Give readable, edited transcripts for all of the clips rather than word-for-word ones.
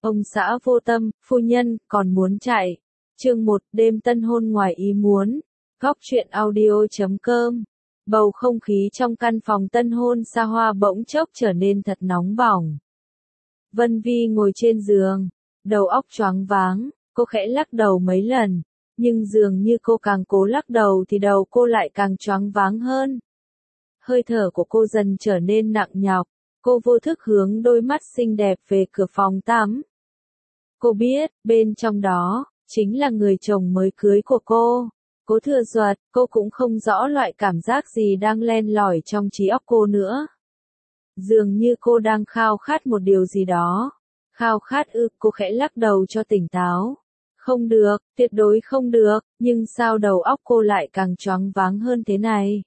Ông xã vô tâm, phu nhân, còn muốn chạy. Chương 1, đêm tân hôn ngoài ý muốn. Góc truyện audio.com. Bầu không khí trong căn phòng tân hôn xa hoa bỗng chốc trở nên thật nóng bỏng. Vân Vi ngồi trên giường, đầu óc choáng váng, cô khẽ lắc đầu mấy lần, nhưng dường như cô càng cố lắc đầu thì đầu cô lại càng choáng váng hơn. Hơi thở của cô dần trở nên nặng nhọc, cô vô thức hướng đôi mắt xinh đẹp về cửa phòng tắm. Cô biết, bên trong đó, chính là người chồng mới cưới của cô. Cố Thừa Duật, cô cũng không rõ loại cảm giác gì đang len lỏi trong trí óc cô nữa. Dường như cô đang khao khát một điều gì đó. Khao khát ư, cô khẽ lắc đầu cho tỉnh táo. Không được, tuyệt đối không được, nhưng sao đầu óc cô lại càng choáng váng hơn thế này?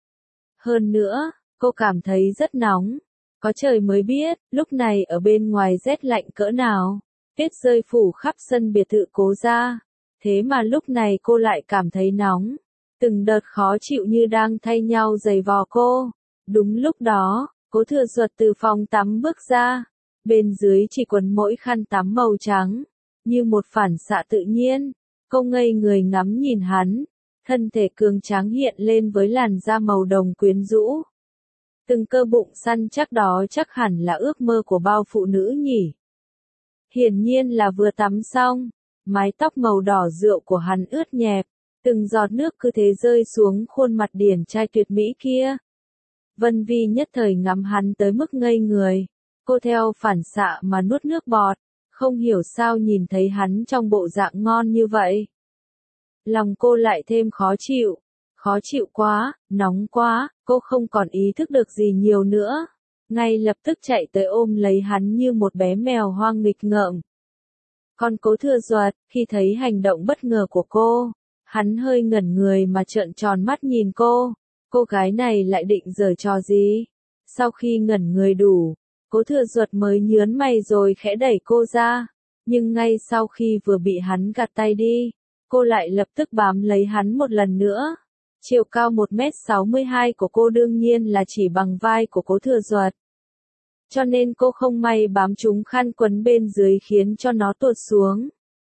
Hơn nữa, cô cảm thấy rất nóng. Có trời mới biết, lúc này ở bên ngoài rét lạnh cỡ nào. Tuyết rơi phủ khắp sân biệt thự Cố gia. Thế mà lúc này cô lại cảm thấy nóng. Từng đợt khó chịu như đang thay nhau giày vò cô. Đúng lúc đó, Cố Thừa Duật từ phòng tắm bước ra. Bên dưới chỉ quấn mỗi khăn tắm màu trắng. Như một phản xạ tự nhiên. Cô ngây người ngắm nhìn hắn. Thân thể cường tráng hiện lên với làn da màu đồng quyến rũ. Từng cơ bụng săn chắc đó chắc hẳn là ước mơ của bao phụ nữ nhỉ. Hiển nhiên là vừa tắm xong, mái tóc màu đỏ rượu của hắn ướt nhẹp, từng giọt nước cứ thế rơi xuống khuôn mặt điển trai tuyệt mỹ kia. Vân Vi nhất thời ngắm hắn tới mức ngây người, cô theo phản xạ mà nuốt nước bọt, không hiểu sao nhìn thấy hắn trong bộ dạng ngon như vậy. Lòng cô lại thêm khó chịu quá, nóng quá, cô không còn ý thức được gì nhiều nữa. Ngay lập tức chạy tới ôm lấy hắn như một bé mèo hoang nghịch ngợm. Còn Cố Thừa Duật, khi thấy hành động bất ngờ của cô, hắn hơi ngẩn người mà trợn tròn mắt nhìn cô gái này lại định giở trò gì? Sau khi ngẩn người đủ, Cố Thừa Duật mới nhớn mày rồi khẽ đẩy cô ra, nhưng ngay sau khi vừa bị hắn gạt tay đi, cô lại lập tức bám lấy hắn một lần nữa. Chiều cao 1m62 của cô đương nhiên là chỉ bằng vai của Cố Thừa Duật. Cho nên cô không may bám trúng khăn quấn bên dưới khiến cho nó tuột xuống.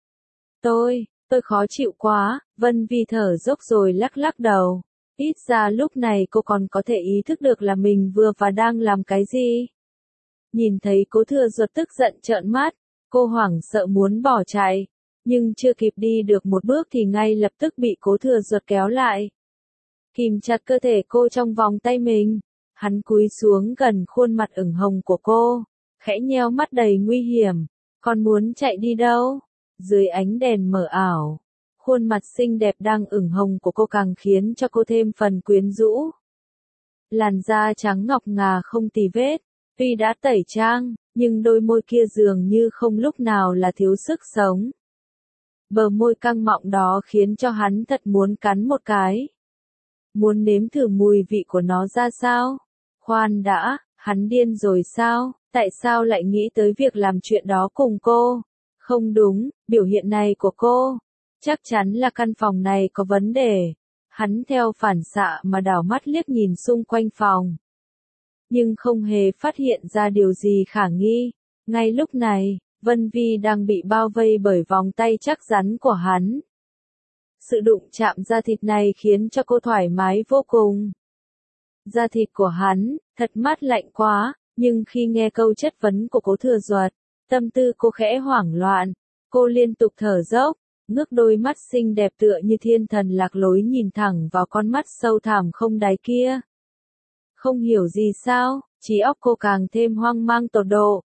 Tôi khó chịu quá, Vân Vi thở dốc rồi lắc lắc đầu. Ít ra lúc này cô còn có thể ý thức được là mình vừa và đang làm cái gì. Nhìn thấy Cố Thừa Duật tức giận trợn mắt, cô hoảng sợ muốn bỏ chạy, nhưng chưa kịp đi được một bước thì ngay lập tức bị Cố Thừa Duật kéo lại. Kìm chặt cơ thể cô trong vòng tay mình. Hắn cúi xuống gần khuôn mặt ửng hồng của cô, khẽ nheo mắt đầy nguy hiểm. Còn muốn chạy đi đâu? Dưới ánh đèn mờ ảo, khuôn mặt xinh đẹp đang ửng hồng của cô càng khiến cho cô thêm phần quyến rũ. Làn da trắng ngọc ngà không tì vết, tuy đã tẩy trang, nhưng đôi môi kia dường như không lúc nào là thiếu sức sống. Bờ môi căng mọng đó khiến cho hắn thật muốn cắn một cái. Muốn nếm thử mùi vị của nó ra sao? Khoan đã, hắn điên rồi sao? Tại sao lại nghĩ tới việc làm chuyện đó cùng cô? Không đúng, biểu hiện này của cô. Chắc chắn là căn phòng này có vấn đề. Hắn theo phản xạ mà đảo mắt liếc nhìn xung quanh phòng. Nhưng không hề phát hiện ra điều gì khả nghi. Ngay lúc này, Vân Vi đang bị bao vây bởi vòng tay chắc rắn của hắn. Sự đụng chạm da thịt này khiến cho cô thoải mái vô cùng. Da thịt của hắn, thật mát lạnh quá, nhưng khi nghe câu chất vấn của Cố Thừa Duật, tâm tư cô khẽ hoảng loạn, cô liên tục thở dốc, ngước đôi mắt xinh đẹp tựa như thiên thần lạc lối nhìn thẳng vào con mắt sâu thẳm không đáy kia. Không hiểu gì sao, trí óc cô càng thêm hoang mang tột độ.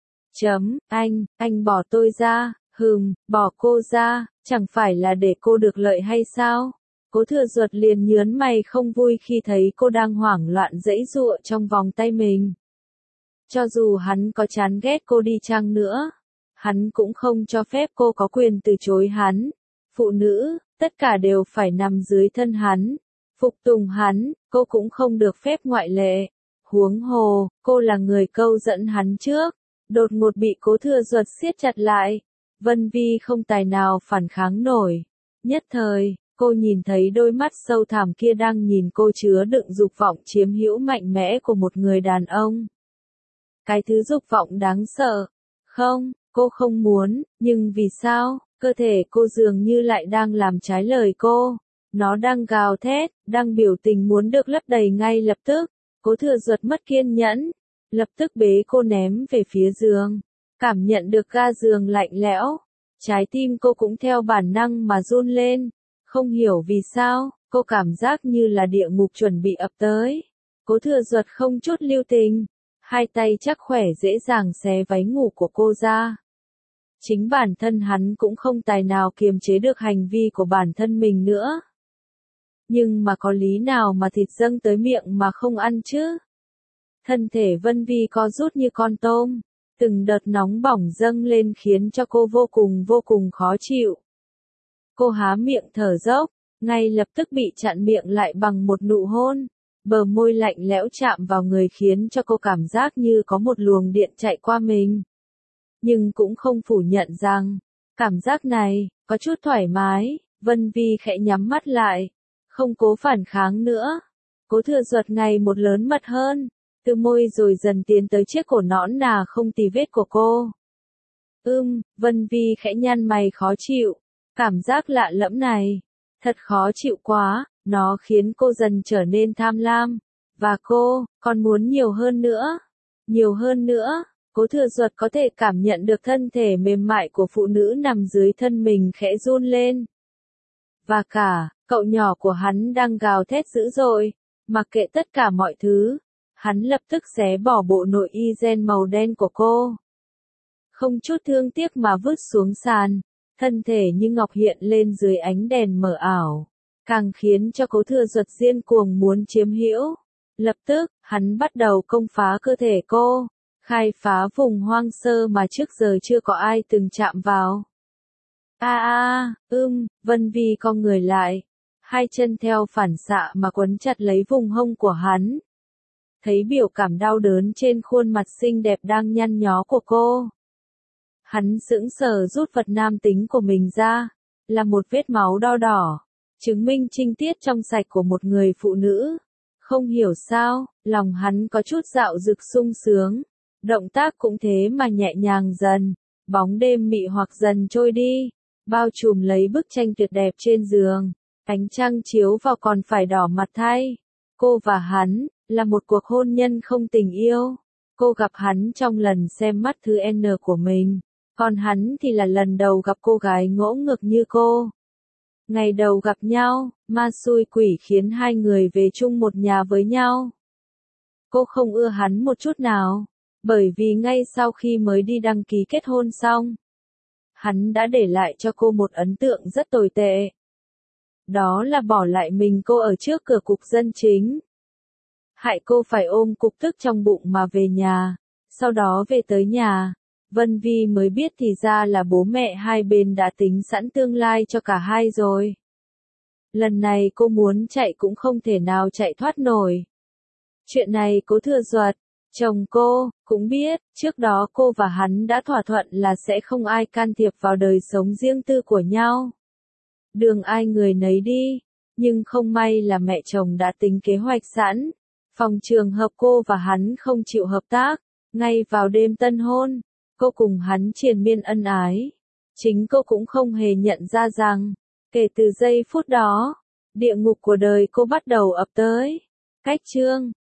Anh bỏ tôi ra, bỏ cô ra, chẳng phải là để cô được lợi hay sao? Cố Thừa Duật liền nhớn mày không vui khi thấy cô đang hoảng loạn giãy giụa trong vòng tay mình. Cho dù hắn có chán ghét cô đi chăng nữa, hắn cũng không cho phép cô có quyền từ chối hắn. Phụ nữ, tất cả đều phải nằm dưới thân hắn, phục tùng hắn, cô cũng không được phép ngoại lệ. Huống hồ, cô là người câu dẫn hắn trước. Đột ngột bị Cố Thừa Duật siết chặt lại. Vân Vi không tài nào phản kháng nổi. Nhất thời, cô nhìn thấy đôi mắt sâu thẳm kia đang nhìn cô chứa đựng dục vọng chiếm hữu mạnh mẽ của một người đàn ông. Cái thứ dục vọng đáng sợ. Không, Cô không muốn, nhưng vì sao? Cơ thể cô dường như lại đang làm trái lời cô. Nó đang gào thét, đang biểu tình muốn được lấp đầy ngay lập tức. Cố Thừa Duật mất kiên nhẫn, lập tức bế cô ném về phía giường. Cảm nhận được ga giường lạnh lẽo, trái tim cô cũng theo bản năng mà run lên. Không hiểu vì sao, cô cảm giác như là địa ngục chuẩn bị ập tới. Cố Thừa Duật không chút lưu tình, hai tay chắc khỏe dễ dàng xé váy ngủ của cô ra. Chính bản thân hắn cũng không tài nào kiềm chế được hành vi của bản thân mình nữa. Nhưng mà có lý nào mà thịt dâng tới miệng mà không ăn chứ? Thân thể Vân Vi co rút như con tôm, từng đợt nóng bỏng dâng lên khiến cho cô vô cùng khó chịu. Cô há miệng thở dốc, ngay lập tức bị chặn miệng lại bằng một nụ hôn. Bờ môi lạnh lẽo chạm vào người khiến cho cô cảm giác như có một luồng điện chạy qua mình. Nhưng cũng không phủ nhận rằng, cảm giác này, có chút thoải mái. Vân Vi khẽ nhắm mắt lại, không cố phản kháng nữa. Cố Thừa Duật ngày một lớn mật hơn, từ môi rồi dần tiến tới chiếc cổ nõn nà không tì vết của cô. Vân Vi khẽ nhăn mày khó chịu, cảm giác lạ lẫm này, thật khó chịu quá, nó khiến cô dần trở nên tham lam, và cô, còn muốn nhiều hơn nữa. Nhiều hơn nữa, Cố Thừa Duật có thể cảm nhận được thân thể mềm mại của phụ nữ nằm dưới thân mình khẽ run lên. Và cả, cậu nhỏ của hắn đang gào thét dữ dội, mặc kệ tất cả mọi thứ, hắn lập tức xé bỏ bộ nội y ren màu đen của cô. Không chút thương tiếc mà vứt xuống sàn, thân thể như ngọc hiện lên dưới ánh đèn mờ ảo, càng khiến cho Cố Thừa Duật điên cuồng muốn chiếm hữu. Lập tức, hắn bắt đầu công phá cơ thể cô, khai phá vùng hoang sơ mà trước giờ chưa có ai từng chạm vào. Vân Vi cong người lại, hai chân theo phản xạ mà quấn chặt lấy vùng hông của hắn. Thấy biểu cảm đau đớn trên khuôn mặt xinh đẹp đang nhăn nhó của cô. Hắn sững sờ rút vật nam tính của mình ra, là một vết máu đo đỏ, chứng minh trinh tiết trong sạch của một người phụ nữ. Không hiểu sao, lòng hắn có chút dạo dực sung sướng, động tác cũng thế mà nhẹ nhàng dần, bóng đêm mị hoặc dần trôi đi, bao trùm lấy bức tranh tuyệt đẹp trên giường, ánh trăng chiếu vào còn phải đỏ mặt thay. Cô và hắn, là một cuộc hôn nhân không tình yêu. Cô gặp hắn trong lần xem mắt thứ N của mình, còn hắn thì là lần đầu gặp cô gái ngỗ ngược như cô. Ngày đầu gặp nhau, ma xui quỷ khiến hai người về chung một nhà với nhau. Cô không ưa hắn một chút nào, bởi vì ngay sau khi mới đi đăng ký kết hôn xong, hắn đã để lại cho cô một ấn tượng rất tồi tệ. Đó là bỏ lại mình cô ở trước cửa cục dân chính. Hại cô phải ôm cục tức trong bụng mà về nhà. Sau đó về tới nhà, Vân Vi mới biết thì ra là bố mẹ hai bên đã tính sẵn tương lai cho cả hai rồi. Lần này cô muốn chạy cũng không thể nào chạy thoát nổi. Chuyện này Cố Thừa Duật, chồng cô, cũng biết, trước đó cô và hắn đã thỏa thuận là sẽ không ai can thiệp vào đời sống riêng tư của nhau. Đường ai người nấy đi, nhưng không may là mẹ chồng đã tính kế hoạch sẵn. Phòng trường hợp cô và hắn không chịu hợp tác, ngay vào đêm tân hôn, cô cùng hắn triền miên ân ái. Chính cô cũng không hề nhận ra rằng, kể từ giây phút đó, địa ngục của đời cô bắt đầu ập tới. Cách chương